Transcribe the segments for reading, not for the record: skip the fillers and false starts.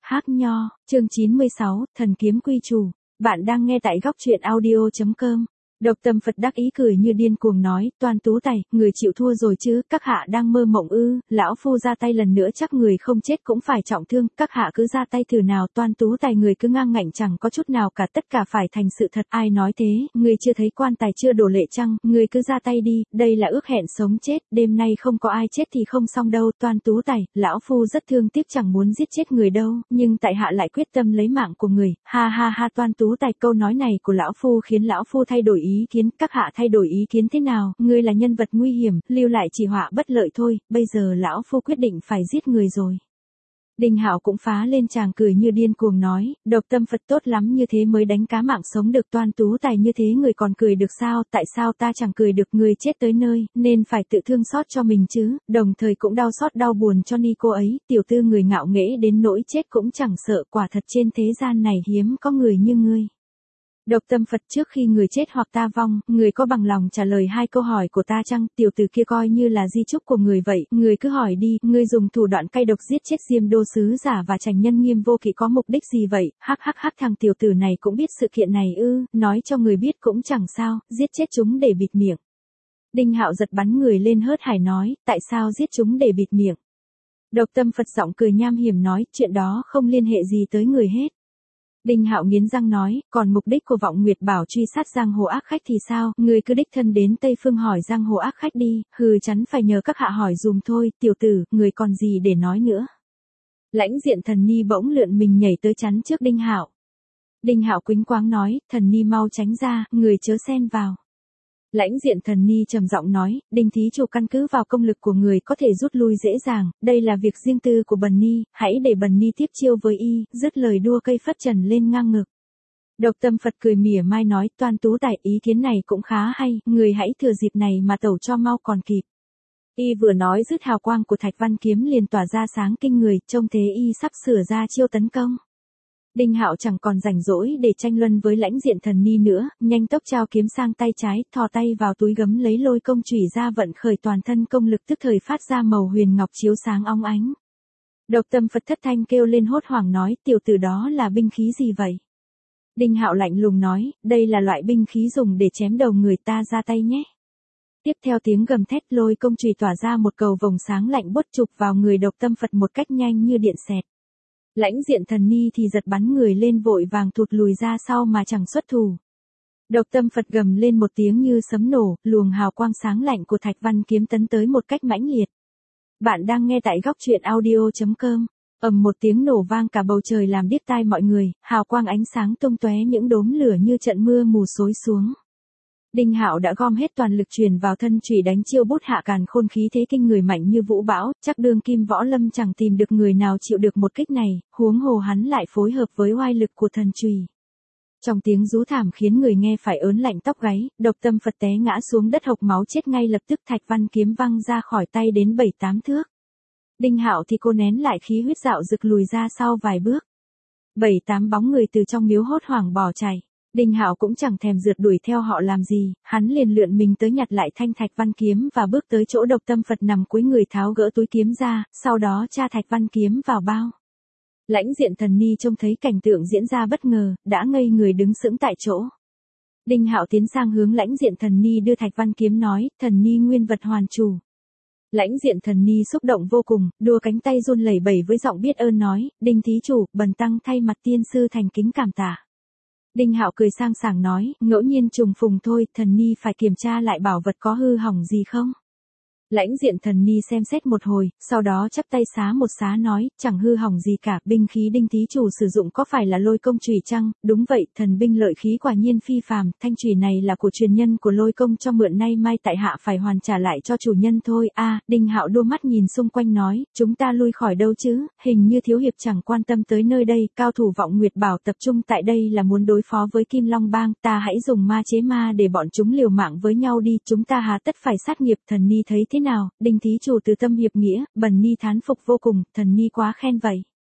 Hác Nho, chương 96, Thần Kiếm Quy Chủ. Bạn đang nghe tại góc truyện audio.com. Độc Tâm Phật đắc ý cười như điên cuồng nói, Toan Tú Tài, người chịu thua rồi chứ, các hạ đang mơ mộng ư, lão phu ra tay lần nữa chắc người không chết cũng phải trọng thương, các hạ cứ ra tay thử nào. Toan Tú Tài, người cứ ngang ngạnh chẳng có chút nào cả, tất cả phải thành sự thật. Ai nói thế, người chưa thấy quan tài chưa đổ lệ chăng, người cứ ra tay đi, đây là ước hẹn sống chết, đêm nay không có ai chết thì không xong đâu. Toan Tú Tài, lão phu rất thương tiếc chẳng muốn giết chết người đâu, nhưng tại hạ lại quyết tâm lấy mạng của người. Ha ha ha. Toan Tú Tài, câu nói này của lão phu khiến lão phu thay đổi ý kiến. Các hạ thay đổi ý kiến thế nào, ngươi là nhân vật nguy hiểm, lưu lại chỉ họa bất lợi thôi, bây giờ lão phu quyết định phải giết người rồi. Đinh Hạo cũng phá lên chàng cười như điên cuồng nói, Độc Tâm Phật tốt lắm, như thế mới đánh cá mạng sống được. Toan Tú Tài, như thế người còn cười được sao, tại sao ta chẳng cười được, người chết tới nơi, nên phải tự thương xót cho mình chứ, đồng thời cũng đau xót đau buồn cho ni cô ấy, tiểu tư người ngạo nghễ đến nỗi chết cũng chẳng sợ, quả thật trên thế gian này hiếm có người như ngươi. Độc Tâm Phật, trước khi người chết hoặc ta vong, người có bằng lòng trả lời hai câu hỏi của ta chăng? Tiểu tử kia coi như là di chúc của người vậy, người cứ hỏi đi, ngươi dùng thủ đoạn cay độc giết chết Diêm Đô sứ giả và Trành Nhân Nghiêm Vô Kỵ có mục đích gì vậy? Hắc hắc hắc, thằng tiểu tử này cũng biết sự kiện này ư? Nói cho người biết cũng chẳng sao, giết chết chúng để bịt miệng. Đinh Hạo giật bắn người lên hớt hải nói, tại sao giết chúng để bịt miệng? Độc Tâm Phật giọng cười nham hiểm nói, chuyện đó không liên hệ gì tới người hết. Đinh Hạo nghiến răng nói, còn mục đích của Vọng Nguyệt Bảo truy sát giang hồ ác khách thì sao, người cứ đích thân đến Tây Phương hỏi giang hồ ác khách đi, hừ, chắn phải nhờ các hạ hỏi dùm thôi. Tiểu tử, người còn gì để nói nữa? Lãnh Diện Thần Ni bỗng lượn mình nhảy tới chắn trước Đinh Hạo. Đinh Hạo quĩnh quáng nói, Thần Ni mau tránh ra, người chớ xen vào. Lãnh Diện Thần Ni trầm giọng nói, Đinh thí chủ căn cứ vào công lực của người có thể rút lui dễ dàng, đây là việc riêng tư của Bần Ni, hãy để Bần Ni tiếp chiêu với y. Dứt lời đua cây phất trần lên ngang ngực. Độc Tâm Phật cười mỉa mai nói, Toan Tú Tài, ý kiến này cũng khá hay, người hãy thừa dịp này mà tẩu cho mau còn kịp. Y vừa nói dứt hào quang của Thạch Văn kiếm liền tỏa ra sáng kinh người, trông thế y sắp sửa ra chiêu tấn công. Đinh Hạo chẳng còn rảnh rỗi để tranh luận với Lãnh Diện Thần Ni nữa, nhanh tốc trao kiếm sang tay trái, thò tay vào túi gấm lấy lôi công chủy ra, vận khởi toàn thân công lực, tức thời phát ra màu huyền ngọc chiếu sáng óng ánh. Độc Tâm Phật thất thanh kêu lên hốt hoảng nói, tiểu tử đó là binh khí gì vậy? Đinh Hạo lạnh lùng nói, đây là loại binh khí dùng để chém đầu người, ta ra tay nhé. Tiếp theo tiếng gầm thét, lôi công chùy tỏa ra một cầu vồng sáng lạnh buốt chụp vào người Độc Tâm Phật một cách nhanh như điện xẹt. Lãnh Diện Thần Ni thì giật bắn người lên vội vàng thụt lùi ra sau mà chẳng xuất thủ. Độc Tâm Phật gầm lên một tiếng như sấm nổ, luồng hào quang sáng lạnh của Thạch Văn kiếm tấn tới một cách mãnh liệt. Bạn đang nghe tại góc truyện audio.com. Ầm một tiếng nổ vang, cả bầu trời làm điếc tai mọi người, hào quang ánh sáng tung tóe, những đốm lửa như trận mưa mù xối xuống. Đinh Hạo đã gom hết toàn lực truyền vào thân chủy đánh chiêu bút hạ càn khôn, khí thế kinh người mạnh như vũ bão, chắc đương kim võ lâm chẳng tìm được người nào chịu được một kích này, huống hồ hắn lại phối hợp với oai lực của thần chùy. Trong tiếng rú thảm khiến người nghe phải ớn lạnh tóc gáy, Độc Tâm Phật té ngã xuống đất hộc máu chết ngay lập tức, Thạch Văn kiếm văng ra khỏi tay đến 7-8 thước. Đinh Hạo thì cô nén lại khí huyết dạo dực lùi ra sau vài bước. 7-8 bóng người từ trong miếu hốt hoảng bỏ chạy. Đinh Hạo cũng chẳng thèm rượt đuổi theo họ làm gì, hắn liền lượn mình tới nhặt lại thanh Thạch Văn kiếm và bước tới chỗ Độc Tâm Phật nằm cúi người, tháo gỡ túi kiếm ra, sau đó tra Thạch Văn kiếm vào bao. Lãnh Diện Thần Ni trông thấy cảnh tượng diễn ra bất ngờ, đã ngây người đứng sững tại chỗ. Đinh Hạo tiến sang hướng Lãnh Diện Thần Ni đưa Thạch Văn kiếm nói, Thần Ni nguyên vật hoàn chủ. Lãnh Diện Thần Ni xúc động vô cùng, đua cánh tay run lẩy bẩy với giọng biết ơn nói, Đinh thí chủ, bần tăng thay mặt tiên sư thành kính cảm tạ. Đinh Hạo cười sang sảng nói, ngẫu nhiên trùng phùng thôi, Thần Ni phải kiểm tra lại bảo vật có hư hỏng gì không. Lãnh Diện Thần Ni xem xét một hồi, sau đó chắp tay xá một xá nói, chẳng hư hỏng gì cả, binh khí Đinh thí chủ sử dụng có phải là lôi công chùy chăng? Đúng vậy, thần binh lợi khí quả nhiên phi phàm, thanh chùy này là của truyền nhân của lôi công cho mượn, nay mai tại hạ phải hoàn trả lại cho chủ nhân thôi. Đinh Hạo đua mắt nhìn xung quanh nói, chúng ta lui khỏi đâu chứ, hình như thiếu hiệp chẳng quan tâm tới nơi đây, cao thủ Vọng Nguyệt Bảo tập trung tại đây là muốn đối phó với Kim Long Bang, ta hãy dùng ma chế ma để bọn chúng liều mạng với nhau đi, chúng ta hà tất phải sát nghiệp. Thần Ni thấy thế nào? Đinh thí chủ từ tâm hiệp nghĩa, Bần Ni thán phục vô cùng, Thần Ni quá khen vậy.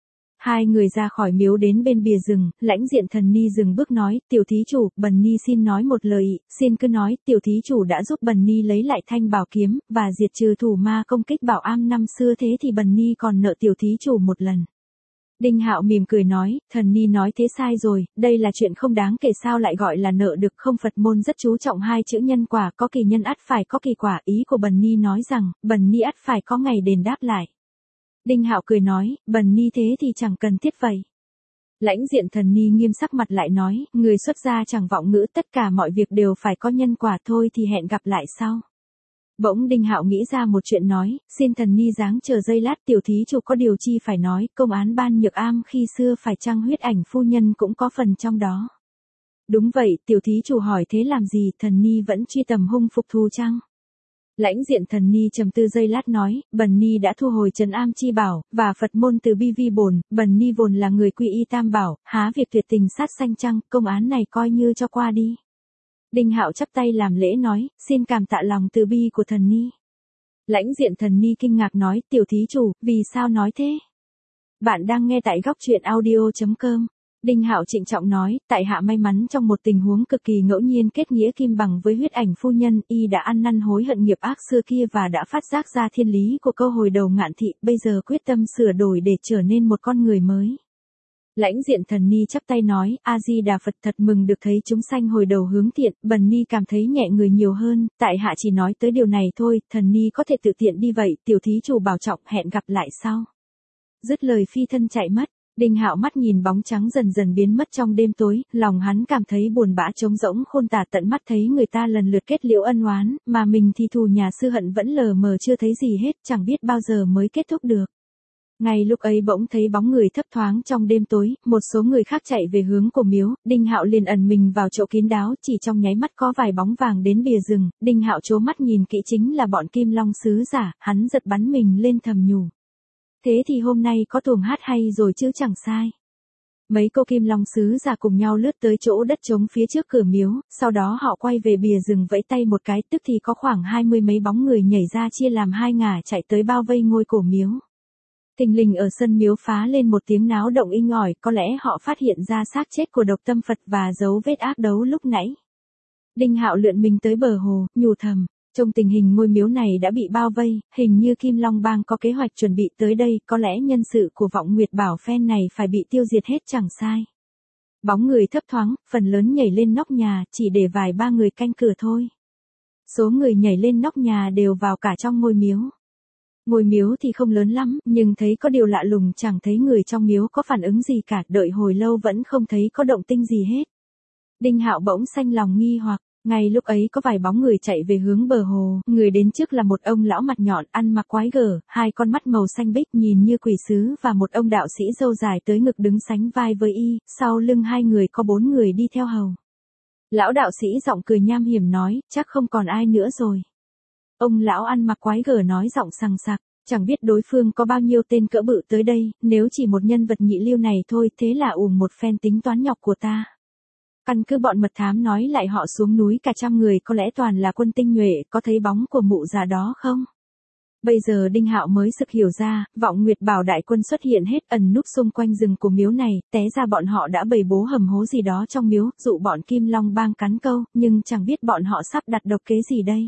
Hai người ra khỏi miếu đến bên bìa rừng, Lãnh Diện Thần Ni dừng bước nói, tiểu thí chủ, Bần Ni xin nói một lời, xin cứ nói. Tiểu thí chủ đã giúp Bần Ni lấy lại thanh bảo kiếm và diệt trừ thủ ma công kích Bảo Am năm xưa, thế thì Bần Ni còn nợ tiểu thí chủ một lần. Đinh Hạo mỉm cười nói, thần ni nói thế sai rồi, đây là chuyện không đáng kể sao lại gọi là nợ được không, Phật môn rất chú trọng hai chữ nhân quả, có kỳ nhân ắt phải có kỳ quả, ý của Bần ni nói rằng, Bần ni ắt phải có ngày đền đáp lại. Đinh Hạo cười nói, Bần ni thế thì chẳng cần thiết vậy. Lãnh Diện Thần Ni nghiêm sắc mặt lại nói, người xuất gia chẳng vọng ngữ, tất cả mọi việc đều phải có nhân quả, thôi thì hẹn gặp lại sau. Bỗng Đinh Hạo nghĩ ra một chuyện nói, xin thần ni dáng chờ giây lát, tiểu thí chủ có điều chi phải nói, công án Ban Nhược Am khi xưa phải chăng Huyết Ảnh phu nhân cũng có phần trong đó. Đúng vậy, tiểu thí chủ hỏi thế làm gì, thần ni vẫn truy tầm hung phục thù chăng? Lãnh Diện Thần Ni trầm tư giây lát nói, Bần ni đã thu hồi Trấn Am chi bảo, và Phật môn từ bi vi bổn, Bần ni vốn là người quy y tam bảo, há việc tuyệt tình sát sanh chăng, công án này coi như cho qua đi. Đinh Hạo chắp tay làm lễ nói, xin cảm tạ lòng từ bi của thần ni. Lãnh Diện Thần Ni kinh ngạc nói, tiểu thí chủ, vì sao nói thế? Bạn đang nghe tại góc truyện audio.com. Đinh Hạo trịnh trọng nói, tại hạ may mắn trong một tình huống cực kỳ ngẫu nhiên kết nghĩa kim bằng với Huyết Ảnh phu nhân, y đã ăn năn hối hận nghiệp ác xưa kia và đã phát giác ra thiên lý của câu hồi đầu ngạn thị, bây giờ quyết tâm sửa đổi để trở nên một con người mới. Lãnh Diện Thần Ni chắp tay nói, A-di-đà Phật, thật mừng được thấy chúng sanh hồi đầu hướng thiện, Bần ni cảm thấy nhẹ người nhiều hơn, tại hạ chỉ nói tới điều này thôi, thần ni có thể tự tiện đi vậy, tiểu thí chủ bảo trọng, hẹn gặp lại sau. Dứt lời phi thân chạy mất. Đinh Hạo mắt nhìn bóng trắng dần dần biến mất trong đêm tối, lòng hắn cảm thấy buồn bã trống rỗng khôn tả, tận mắt thấy người ta lần lượt kết liễu ân oán, mà mình thì thù nhà sư hận vẫn lờ mờ chưa thấy gì hết, chẳng biết bao giờ mới kết thúc được. Ngay lúc ấy bỗng thấy bóng người thấp thoáng trong đêm tối, một số người khác chạy về hướng của miếu, Đinh Hạo liền ẩn mình vào chỗ kín đáo, chỉ trong nháy mắt có vài bóng vàng đến bìa rừng, Đinh Hạo trố mắt nhìn kỹ chính là bọn Kim Long sứ giả, hắn giật bắn mình lên thầm nhủ. Thế thì hôm nay có tuồng hát hay rồi chứ chẳng sai. Mấy cô Kim Long sứ giả cùng nhau lướt tới chỗ đất trống phía trước cửa miếu, sau đó họ quay về bìa rừng vẫy tay một cái, tức thì có khoảng 20 mấy bóng người nhảy ra chia làm hai ngả chạy tới bao vây ngôi cổ miếu. Thình lình ở sân miếu phá lên một tiếng náo động inh ỏi, có lẽ họ phát hiện ra xác chết của Độc Tâm Phật và dấu vết ác đấu lúc nãy. Đinh Hạo lượn mình tới bờ hồ, nhủ thầm. Trong tình hình ngôi miếu này đã bị bao vây, hình như Kim Long Bang có kế hoạch chuẩn bị tới đây, có lẽ nhân sự của Vọng Nguyệt Bảo phen này phải bị tiêu diệt hết chẳng sai. Bóng người thấp thoáng, phần lớn nhảy lên nóc nhà, chỉ để vài ba người canh cửa thôi. Số người nhảy lên nóc nhà đều vào cả trong ngôi miếu. Ngôi miếu thì không lớn lắm, nhưng thấy có điều lạ lùng, chẳng thấy người trong miếu có phản ứng gì cả, đợi hồi lâu vẫn không thấy có động tĩnh gì hết. Đinh Hạo bỗng sanh lòng nghi hoặc. Ngay lúc ấy có vài bóng người chạy về hướng bờ hồ, người đến trước là một ông lão mặt nhọn, ăn mặc quái gở, hai con mắt màu xanh bích nhìn như quỷ sứ và một ông đạo sĩ râu dài tới ngực đứng sánh vai với y, sau lưng hai người có 4 người đi theo hầu. Lão đạo sĩ giọng cười nham hiểm nói, chắc không còn ai nữa rồi. Ông lão ăn mặc quái gở nói giọng sằng sặc, chẳng biết đối phương có bao nhiêu tên cỡ bự tới đây, nếu chỉ một nhân vật nhị lưu này thôi thế là uổng một phen tính toán nhọc của ta. Căn cứ bọn mật thám nói lại họ xuống núi cả trăm người, có lẽ toàn là quân tinh nhuệ, có thấy bóng của mụ già đó không? Bây giờ Đinh Hạo mới sực hiểu ra, Vọng Nguyệt Bảo đại quân xuất hiện hết ẩn núp xung quanh rừng của miếu này, té ra bọn họ đã bày bố hầm hố gì đó trong miếu, dụ bọn Kim Long Bang cắn câu, nhưng chẳng biết bọn họ sắp đặt độc kế gì đây.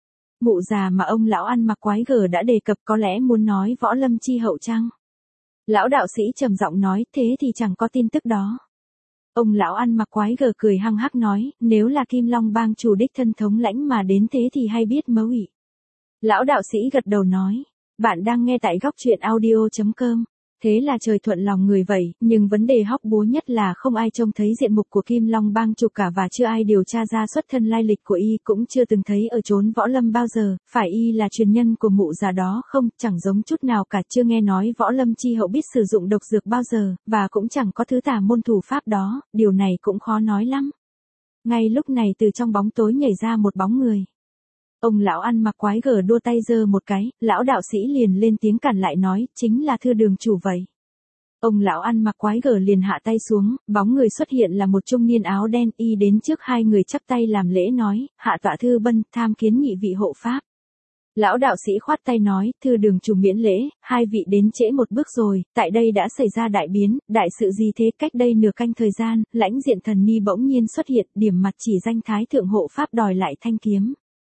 Mụ già mà ông lão ăn mặc quái gở đã đề cập có lẽ muốn nói Võ Lâm chi hậu chăng? Lão đạo sĩ trầm giọng nói, thế thì chẳng có tin tức đó. Ông lão ăn mặc quái gở cười hăng hắc nói, nếu là Kim Long Bang chủ đích thân thống lãnh mà đến thế thì hay biết mấu ỉ. Lão đạo sĩ gật đầu nói, bạn đang nghe tại góc truyện audio.com. Thế là trời thuận lòng người vậy, nhưng vấn đề hóc búa nhất là không ai trông thấy diện mục của Kim Long Bang chủ cả và chưa ai điều tra ra xuất thân lai lịch của y, cũng chưa từng thấy ở chốn võ lâm bao giờ, phải y là truyền nhân của mụ già đó không, chẳng giống chút nào cả, chưa nghe nói Võ Lâm chi hậu biết sử dụng độc dược bao giờ, và cũng chẳng có thứ tà môn thủ pháp đó, điều này cũng khó nói lắm. Ngay lúc này từ trong bóng tối nhảy ra một bóng người. Ông lão ăn mặc quái gở đua tay giơ một cái, lão đạo sĩ liền lên tiếng cản lại nói, chính là thưa đường chủ vậy. Ông lão ăn mặc quái gở liền hạ tay xuống, bóng người xuất hiện là một trung niên áo đen, y đến trước hai người chắp tay làm lễ nói, hạ tọa thư bân, tham kiến nhị vị hộ pháp. Lão đạo sĩ khoát tay nói, thưa đường chủ miễn lễ, hai vị đến trễ một bước rồi, tại đây đã xảy ra đại biến, đại sự gì thế? Cách đây nửa canh thời gian, Lãnh Diện Thần Ni bỗng nhiên xuất hiện, điểm mặt chỉ danh Thái thượng hộ pháp đòi lại thanh kiếm.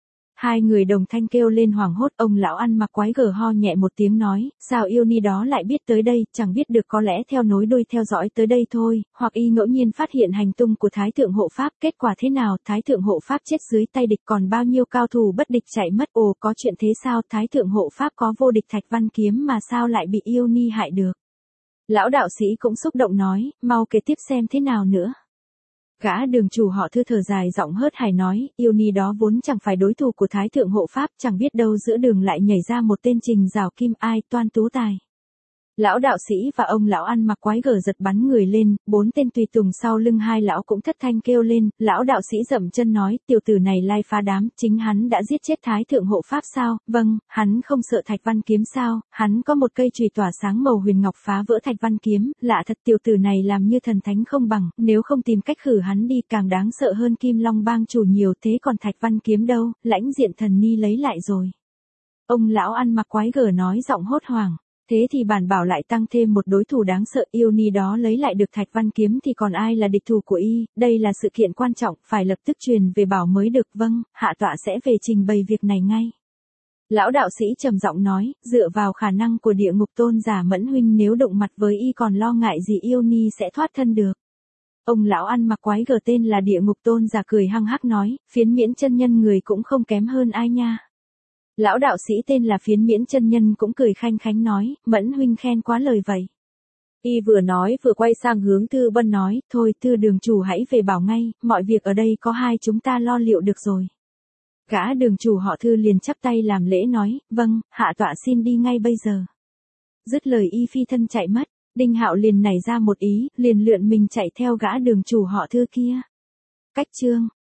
Hai người đồng thanh kêu lên hoảng hốt, ông lão ăn mặc quái gở ho nhẹ một tiếng nói, sao yêu ni đó lại biết tới đây, chẳng biết được, có lẽ theo nối đuôi theo dõi tới đây thôi, hoặc y ngẫu nhiên phát hiện hành tung của Thái thượng hộ pháp, kết quả thế nào, Thái thượng hộ pháp chết dưới tay địch, còn bao nhiêu cao thủ bất địch chạy mất, ồ có chuyện thế sao, Thái thượng hộ pháp có vô địch Thạch Văn kiếm mà sao lại bị yêu ni hại được. Lão đạo sĩ cũng xúc động nói, mau kể tiếp xem thế nào nữa. Gã đường chủ họ Thư thở dài giọng hớt hải nói, yêu ni đó vốn chẳng phải đối thủ của Thái thượng hộ pháp, chẳng biết đâu giữa đường lại nhảy ra một tên Trình Giảo Kim, ai toan tú tài. Lão đạo sĩ và ông lão ăn mặc quái gở giật bắn người lên, bốn tên tùy tùng sau lưng hai lão cũng thất thanh kêu lên, lão đạo sĩ dậm chân nói, tiểu tử này lai phá đám, chính hắn đã giết chết Thái thượng hộ pháp sao, vâng, hắn không sợ Thạch Văn kiếm sao, hắn có một cây chùy tỏa sáng màu huyền ngọc phá vỡ Thạch Văn kiếm, lạ thật tiểu tử này làm như thần thánh không bằng, nếu không tìm cách khử hắn đi càng đáng sợ hơn Kim Long bang chủ nhiều, thế còn Thạch Văn kiếm đâu, lãnh diện thần ni lấy lại rồi. Ông lão ăn mặc quái gở nói giọng hốt hoảng. Thế thì bản bảo lại tăng thêm một đối thủ đáng sợ, yêu ni đó lấy lại được Thạch Văn kiếm thì còn ai là địch thủ của y, đây là sự kiện quan trọng, phải lập tức truyền về bảo mới được, vâng, hạ tọa sẽ về trình bày việc này ngay. Lão đạo sĩ trầm giọng nói, dựa vào khả năng của địa ngục tôn giả Mẫn huynh nếu đụng mặt với y còn lo ngại gì yêu ni sẽ thoát thân được. Ông lão ăn mặc quái gở tên là địa ngục tôn giả cười hăng hắc nói, Phiến Miễn chân nhân người cũng không kém hơn ai nha. Lão đạo sĩ tên là Phiến Miễn chân nhân cũng cười khanh khánh nói, Mẫn huynh khen quá lời vậy. Y vừa nói vừa quay sang hướng Tư Bân nói, thôi Tư đường chủ hãy về bảo ngay, mọi việc ở đây có hai chúng ta lo liệu được rồi. Gã đường chủ họ Thư liền chắp tay làm lễ nói, vâng, hạ tọa xin đi ngay bây giờ. Dứt lời y phi thân chạy mất, Đinh Hạo liền nảy ra một ý, liền lượn mình chạy theo gã đường chủ họ Thư kia. Cách chương